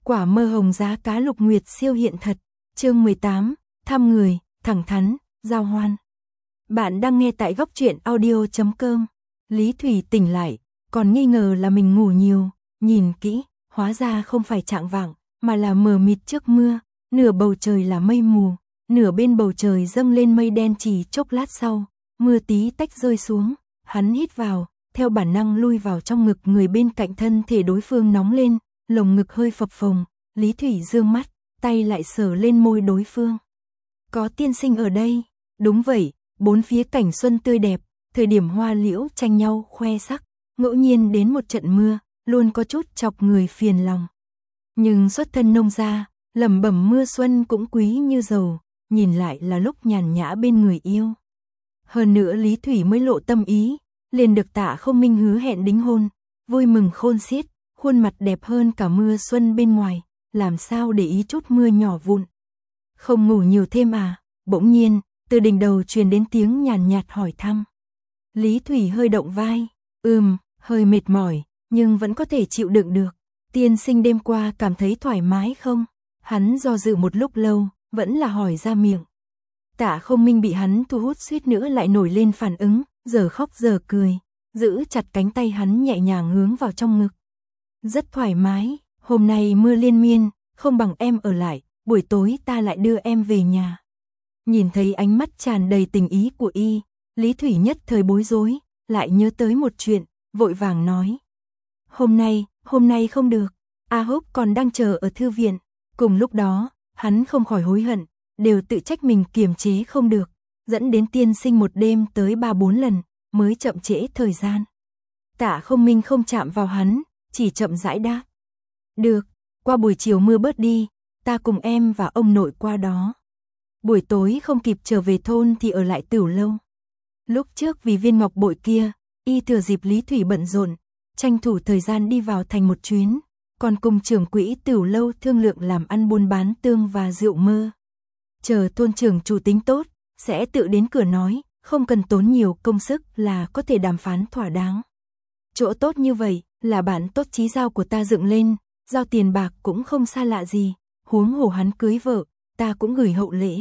Quả mơ hồng giá cá lục nguyệt siêu hiện thật. Chương 18, thăm người, thẳng thắn, giao hoan. Bạn đang nghe tại góc truyện audio.com. Lý Thủy tỉnh lại, còn nghi ngờ là mình ngủ nhiều, nhìn kỹ, hóa ra không phải chạng vạng, mà là mờ mịt trước mưa, nửa bầu trời là mây mù, nửa bên bầu trời dâng lên mây đen, chỉ chốc lát sau, mưa tí tách rơi xuống, hắn hít vào, theo bản năng lui vào trong ngực người bên cạnh, thân thể đối phương nóng lên, lồng ngực hơi phập phồng, Lý Thủy dương mắt, tay lại sờ lên môi đối phương. Có tiên sinh ở đây, đúng vậy, bốn phía cảnh xuân tươi đẹp, thời điểm hoa liễu tranh nhau khoe sắc, ngẫu nhiên đến một trận mưa, luôn có chút chọc người phiền lòng. Nhưng xuất thân nông gia, lẩm bẩm mưa xuân cũng quý như dầu, nhìn lại là lúc nhàn nhã bên người yêu. Hơn nữa Lý Thủy mới lộ tâm ý, liền được Tạ Không Minh hứa hẹn đính hôn, vui mừng khôn xiết, khuôn mặt đẹp hơn cả mưa xuân bên ngoài, làm sao để ý chút mưa nhỏ vụn. Không ngủ nhiều thêm à? Bỗng nhiên, từ đỉnh đầu truyền đến tiếng nhàn nhạt hỏi thăm. Lý Thủy hơi động vai, hơi mệt mỏi, nhưng vẫn có thể chịu đựng được. Tiên sinh đêm qua cảm thấy thoải mái không? Hắn do dự một lúc lâu, vẫn là hỏi ra miệng. Tạ Không Minh bị hắn thu hút suýt nữa lại nổi lên phản ứng, giờ khóc giờ cười, giữ chặt cánh tay hắn nhẹ nhàng hướng vào trong ngực. Rất thoải mái, hôm nay mưa liên miên, không bằng em ở lại, buổi tối ta lại đưa em về nhà. Nhìn thấy ánh mắt tràn đầy tình ý của y, Lý Thủy nhất thời bối rối, lại nhớ tới một chuyện, vội vàng nói. Hôm nay không được, A Húc còn đang chờ ở thư viện. Cùng lúc đó, hắn không khỏi hối hận, đều tự trách mình kiềm chế không được, dẫn đến tiên sinh một đêm tới 3-4 lần, mới chậm trễ thời gian. Tạ Không Minh không chạm vào hắn, chỉ chậm rãi đáp. Được, qua buổi chiều mưa bớt đi, ta cùng em và ông nội qua đó. Buổi tối không kịp trở về thôn thì ở lại Tửu Lâu. Lúc trước vì viên ngọc bội kia, y thừa dịp Lý Thủy bận rộn, tranh thủ thời gian đi vào thành một chuyến, còn cùng trưởng quỹ Tửu Lâu thương lượng làm ăn buôn bán tương và rượu mơ. Chờ thôn trưởng chủ tính tốt, sẽ tự đến cửa nói, không cần tốn nhiều công sức là có thể đàm phán thỏa đáng. Chỗ tốt như vậy là bạn tốt chí giao của ta dựng lên, giao tiền bạc cũng không xa lạ gì, huống hồ hắn cưới vợ, ta cũng gửi hậu lễ.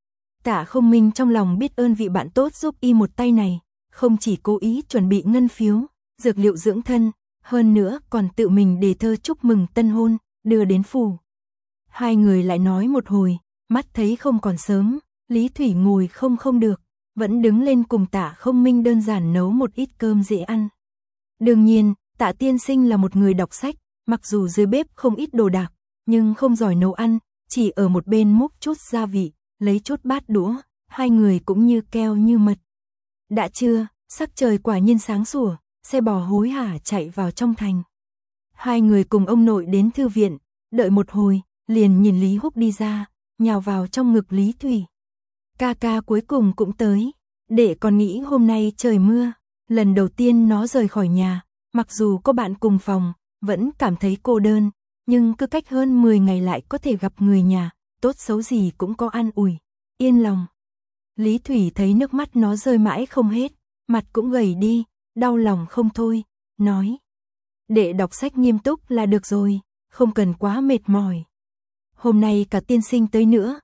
Tạ Không Minh trong lòng biết ơn vị bạn tốt giúp y một tay này, không chỉ cố ý chuẩn bị ngân phiếu, dược liệu dưỡng thân, hơn nữa còn tự mình đề thơ chúc mừng tân hôn, đưa đến phủ. Hai người lại nói một hồi, mắt thấy không còn sớm, Lý Thủy ngồi không được, vẫn đứng lên cùng Tạ Không Minh đơn giản nấu một ít cơm dễ ăn. Đương nhiên, Tạ tiên sinh là một người đọc sách, mặc dù dưới bếp không ít đồ đạc, nhưng không giỏi nấu ăn, chỉ ở một bên múc chút gia vị, lấy chút bát đũa, hai người cũng như keo như mật. Đã trưa, sắc trời quả nhiên sáng sủa, xe bò hối hả chạy vào trong thành. Hai người cùng ông nội đến thư viện, đợi một hồi, liền nhìn Lý Húc đi ra, nhào vào trong ngực Lý Thủy. Ca ca cuối cùng cũng tới, đệ còn nghĩ hôm nay trời mưa, lần đầu tiên nó rời khỏi nhà, mặc dù có bạn cùng phòng, vẫn cảm thấy cô đơn, nhưng cứ cách hơn 10 ngày lại có thể gặp người nhà, tốt xấu gì cũng có an ủi, yên lòng. Lý Thủy thấy nước mắt nó rơi mãi không hết, mặt cũng gầy đi, đau lòng không thôi, nói. Đệ đọc sách nghiêm túc là được rồi, không cần quá mệt mỏi. Hôm nay cả tiên sinh tới nữa,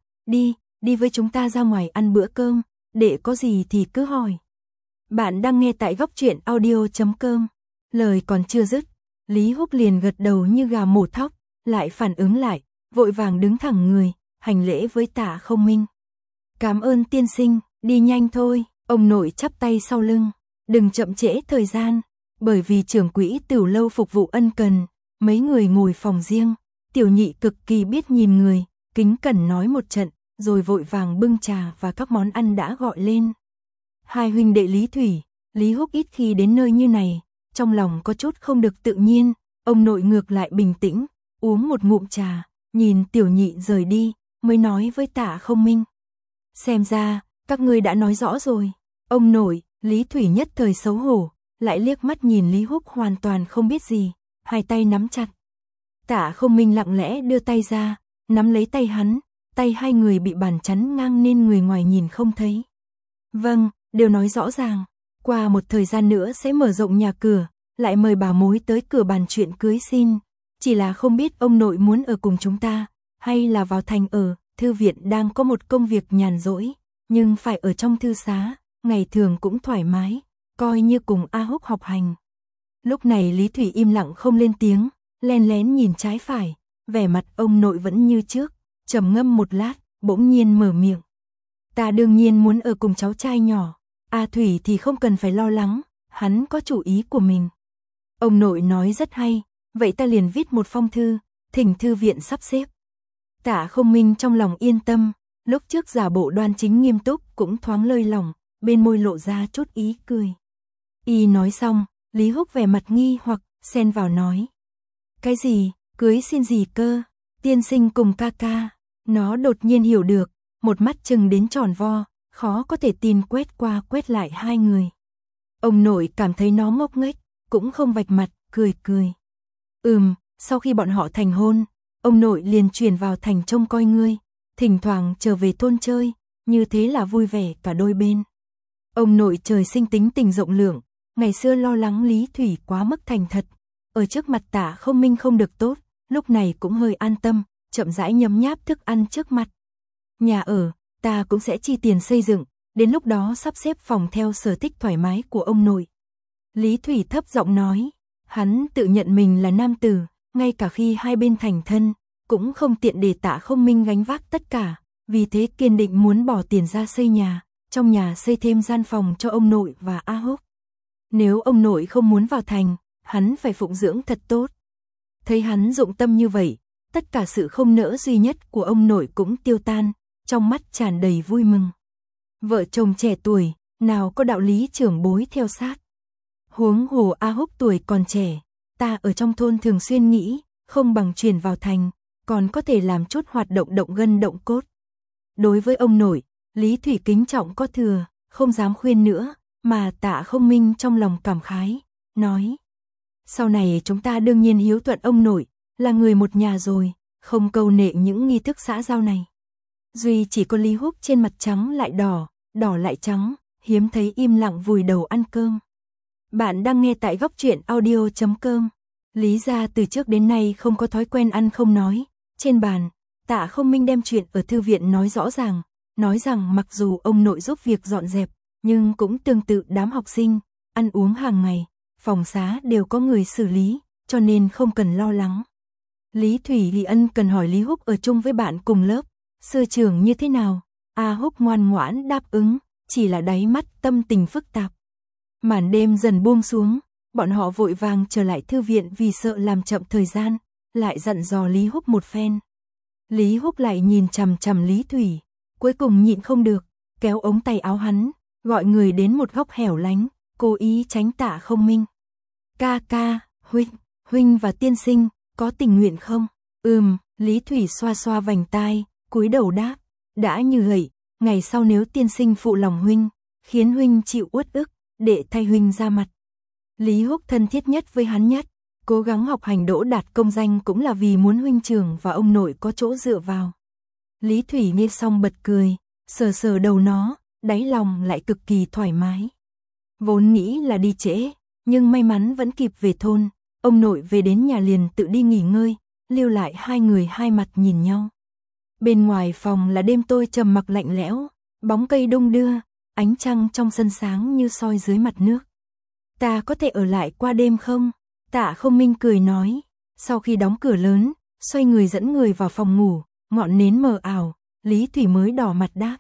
đi với chúng ta ra ngoài ăn bữa cơm, đệ có gì thì cứ hỏi. Bạn đang nghe tại góc truyện audio.com. Lời còn chưa dứt, Lý Húc liền gật đầu như gà mổ thóc, lại phản ứng lại, vội vàng đứng thẳng người, hành lễ với Tạ Không Minh. Cảm ơn tiên sinh, đi nhanh thôi, ông nội chắp tay sau lưng, đừng chậm trễ thời gian, bởi vì trưởng quỹ Tửu Lâu phục vụ ân cần, mấy người ngồi phòng riêng, tiểu nhị cực kỳ biết nhìn người, kính cẩn nói một trận, rồi vội vàng bưng trà và các món ăn đã gọi lên. Hai huynh đệ Lý Thủy, Lý Húc ít khi đến nơi như này, trong lòng có chút không được tự nhiên, ông nội ngược lại bình tĩnh, uống một ngụm trà, nhìn tiểu nhị rời đi, mới nói với Tạ Không Minh. Xem ra, các ngươi đã nói rõ rồi. Ông nội, Lý Thủy nhất thời xấu hổ, lại liếc mắt nhìn Lý Húc hoàn toàn không biết gì, hai tay nắm chặt. Tạ Không Minh lặng lẽ đưa tay ra, nắm lấy tay hắn, tay hai người bị bàn chắn ngang nên người ngoài nhìn không thấy. Vâng, đều nói rõ ràng, qua một thời gian nữa sẽ mở rộng nhà cửa, lại mời bà mối tới cửa bàn chuyện cưới xin. chỉ là không biết ông nội muốn ở cùng chúng ta, hay là vào thành ở, thư viện đang có một công việc nhàn rỗi, nhưng phải ở trong thư xá, ngày thường cũng thoải mái, coi như cùng A Húc học hành. Lúc này Lý Thủy im lặng không lên tiếng, len lén nhìn trái phải, vẻ mặt ông nội vẫn như trước, trầm ngâm một lát, bỗng nhiên mở miệng. Ta đương nhiên muốn ở cùng cháu trai nhỏ, A Thủy thì không cần phải lo lắng, hắn có chủ ý của mình. Ông nội nói rất hay, vậy ta liền viết một phong thư, thỉnh thư viện sắp xếp. Tạ Không Minh trong lòng yên tâm, lúc trước giả bộ đoan chính nghiêm túc cũng thoáng lơi lỏng, bên môi lộ ra chút ý cười. Y nói xong, Lý Húc vẻ mặt nghi hoặc, xen vào nói. Cái gì, cưới xin gì cơ, tiên sinh cùng ca ca. Nó đột nhiên hiểu được, một mắt chừng đến tròn vo, khó có thể tin quét qua quét lại hai người. Ông nội cảm thấy nó ngốc nghếch, cũng không vạch mặt, cười cười. Sau khi bọn họ thành hôn, ông nội liền chuyển vào thành trông coi ngươi, thỉnh thoảng trở về thôn chơi, như thế là vui vẻ cả đôi bên. Ông nội trời sinh tính tình rộng lượng, ngày xưa lo lắng Lý Thủy quá mức thành thật, ở trước mặt Tạ Không Minh không được tốt, lúc này cũng hơi an tâm, chậm rãi nhấm nháp thức ăn trước mặt. Nhà ở, ta cũng sẽ chi tiền xây dựng, đến lúc đó sắp xếp phòng theo sở thích thoải mái của ông nội. Lý Thủy thấp giọng nói, hắn tự nhận mình là nam tử, ngay cả khi hai bên thành thân, cũng không tiện để Tạ Không Minh gánh vác tất cả, vì thế kiên định muốn bỏ tiền ra xây nhà, trong nhà xây thêm gian phòng cho ông nội và A Húc. Nếu ông nội không muốn vào thành, hắn phải phụng dưỡng thật tốt. Thấy hắn dụng tâm như vậy, tất cả sự không nỡ duy nhất của ông nội cũng tiêu tan, trong mắt tràn đầy vui mừng. Vợ chồng trẻ tuổi, nào có đạo lý trưởng bối theo sát. Huống hồ A Húc tuổi còn trẻ, ta ở trong thôn thường xuyên nghĩ, không bằng chuyển vào thành, còn có thể làm chút hoạt động động gân động cốt. Đối với ông nội, Lý Thủy kính trọng có thừa, không dám khuyên nữa, mà Tạ Không Minh trong lòng cảm khái, nói. Sau này chúng ta đương nhiên hiếu thuận ông nội, là người một nhà rồi, không câu nệ những nghi thức xã giao này. Duy chỉ có Lý Húc trên mặt trắng lại đỏ, đỏ lại trắng, hiếm thấy im lặng vùi đầu ăn cơm. Bạn đang nghe tại góc truyện audio.com. Lý gia từ trước đến nay không có thói quen ăn không nói. Trên bàn, Tạ Không Minh đem chuyện ở thư viện nói rõ ràng, nói rằng mặc dù ông nội giúp việc dọn dẹp, nhưng cũng tương tự đám học sinh, ăn uống hàng ngày, phòng xá đều có người xử lý, cho nên không cần lo lắng. Lý Thủy thì ân cần hỏi Lý Húc ở chung với bạn cùng lớp, sư trưởng như thế nào? A Húc ngoan ngoãn đáp ứng, chỉ là đáy mắt tâm tình phức tạp. Màn đêm dần buông xuống, bọn họ vội vàng trở lại thư viện vì sợ làm chậm thời gian, lại dặn dò Lý Húc một phen. Lý Húc lại nhìn chằm chằm Lý Thủy, cuối cùng nhịn không được, kéo ống tay áo hắn, gọi người đến một góc hẻo lánh, cố ý tránh Tạ Không Minh. Ca ca, huynh và tiên sinh, có tình nguyện không? Lý Thủy xoa xoa vành tai, cúi đầu đáp, đã như vậy, ngày sau nếu tiên sinh phụ lòng huynh, khiến huynh chịu uất ức, để thay huynh ra mặt. Lý Húc thân thiết nhất với hắn nhất, cố gắng học hành đỗ đạt công danh cũng là vì muốn huynh trưởng và ông nội có chỗ dựa vào. Lý Thủy nghe xong bật cười, sờ sờ đầu nó, đáy lòng lại cực kỳ thoải mái. Vốn nghĩ là đi trễ, nhưng may mắn vẫn kịp về thôn, ông nội về đến nhà liền tự đi nghỉ ngơi, lưu lại hai người hai mặt nhìn nhau. Bên ngoài phòng là đêm tối trầm mặc lạnh lẽo, bóng cây đung đưa, ánh trăng trong sân sáng như soi dưới mặt nước. Ta có thể ở lại qua đêm không? Tạ Không Minh cười nói, sau khi đóng cửa lớn, xoay người dẫn người vào phòng ngủ, ngọn nến mờ ảo, Lý Thủy mới đỏ mặt đáp.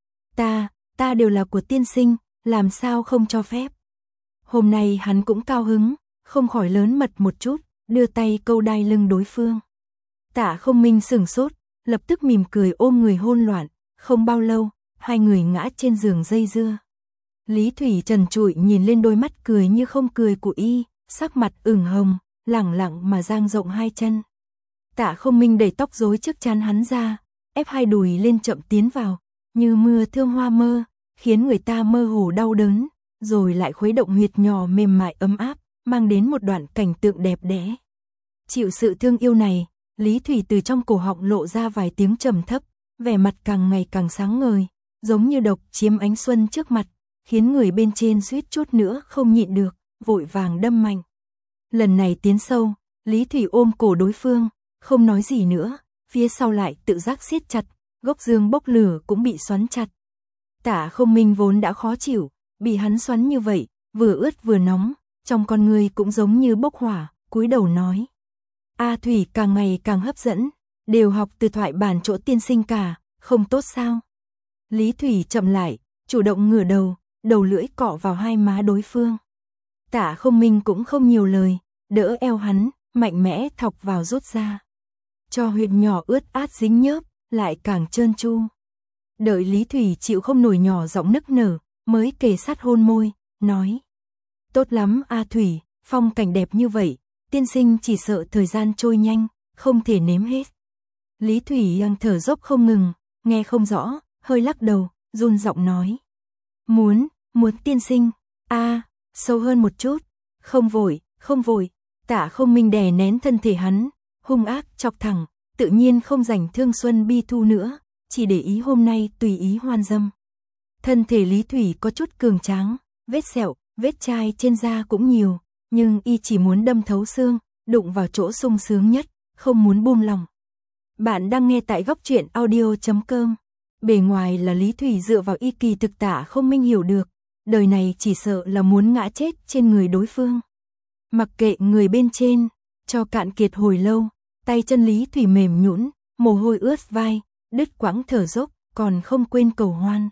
Ta đều là của tiên sinh, làm sao không cho phép. Hôm nay hắn cũng cao hứng, không khỏi lớn mật một chút, đưa tay câu đai lưng đối phương. Tạ Không Minh sửng sốt, lập tức mỉm cười ôm người hôn loạn, không bao lâu, hai người ngã trên giường dây dưa. Lý Thủy trần trụi nhìn lên đôi mắt cười như không cười của y, sắc mặt ửng hồng, lẳng lặng mà dang rộng hai chân. Tạ Không Minh đẩy tóc rối trước trán hắn ra, ép hai đùi lên chậm tiến vào, như mưa thương hoa mơ, khiến người ta mơ hồ đau đớn, rồi lại khuấy động huyệt nhỏ mềm mại ấm áp, mang đến một đoạn cảnh tượng đẹp đẽ. Chịu sự thương yêu này, Lý Thủy từ trong cổ họng lộ ra vài tiếng trầm thấp, vẻ mặt càng ngày càng sáng ngời, giống như độc chiếm ánh xuân trước mặt, khiến người bên trên suýt chút nữa không nhịn được, vội vàng đâm mạnh. Lần này tiến sâu, Lý Thủy ôm cổ đối phương, không nói gì nữa, phía sau lại tự giác siết chặt, gốc dương bốc lửa cũng bị xoắn chặt. Tả Không Minh vốn đã khó chịu, bị hắn xoắn như vậy, vừa ướt vừa nóng, trong con người cũng giống như bốc hỏa, cúi đầu nói. A Thủy càng ngày càng hấp dẫn, đều học từ thoại bản chỗ tiên sinh cả, không tốt sao? Lý Thủy chậm lại, chủ động ngửa đầu, đầu lưỡi cọ vào hai má đối phương. Tả Không Minh cũng không nhiều lời, đỡ eo hắn, mạnh mẽ thọc vào rút ra. Cho huyệt nhỏ ướt át dính nhớp, lại càng trơn tru. Đợi Lý Thủy chịu không nổi nhỏ giọng nức nở, mới kề sát hôn môi, nói. Tốt lắm A Thủy, phong cảnh đẹp như vậy, tiên sinh chỉ sợ thời gian trôi nhanh, không thể nếm hết. Lý Thủy đang thở dốc không ngừng, nghe không rõ, hơi lắc đầu, run giọng nói. Muốn tiên sinh, sâu hơn một chút, không vội, Tả Không Minh đè nén thân thể hắn, hung ác chọc thẳng, tự nhiên không rảnh thương xuân bi thu nữa, chỉ để ý hôm nay tùy ý hoan dâm. Thân thể Lý Thủy có chút cường tráng, vết sẹo, vết chai trên da cũng nhiều, nhưng y chỉ muốn đâm thấu xương, đụng vào chỗ sung sướng nhất, không muốn buông lòng. Bạn đang nghe tại góc truyện audio.com. Bề ngoài là Lý Thủy dựa vào y kỳ thực Tả Không Minh hiểu được, đời này chỉ sợ là muốn ngã chết trên người đối phương. Mặc kệ người bên trên, cho cạn kiệt hồi lâu, tay chân Lý Thủy mềm nhũn, mồ hôi ướt vai, đứt quãng thở dốc, còn không quên cầu hoan.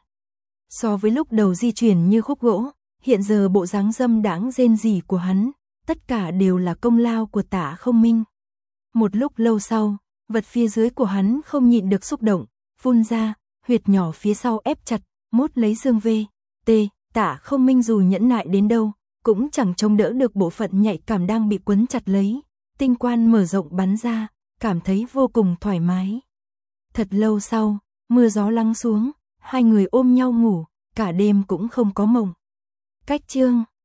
So với lúc đầu di chuyển như khúc gỗ, hiện giờ bộ dáng dâm đãng rên rỉ của hắn, tất cả đều là công lao của Tả Không Minh. Một lúc lâu sau, vật phía dưới của hắn không nhịn được xúc động, phun ra, huyệt nhỏ phía sau ép chặt, mốt lấy dương vê. Tả Không Minh dù nhẫn nại đến đâu, cũng chẳng chống đỡ được bộ phận nhạy cảm đang bị quấn chặt lấy, tinh quan mở rộng bắn ra, cảm thấy vô cùng thoải mái. Thật lâu sau, mưa gió lắng xuống, hai người ôm nhau ngủ, cả đêm cũng không có mộng. Cách chương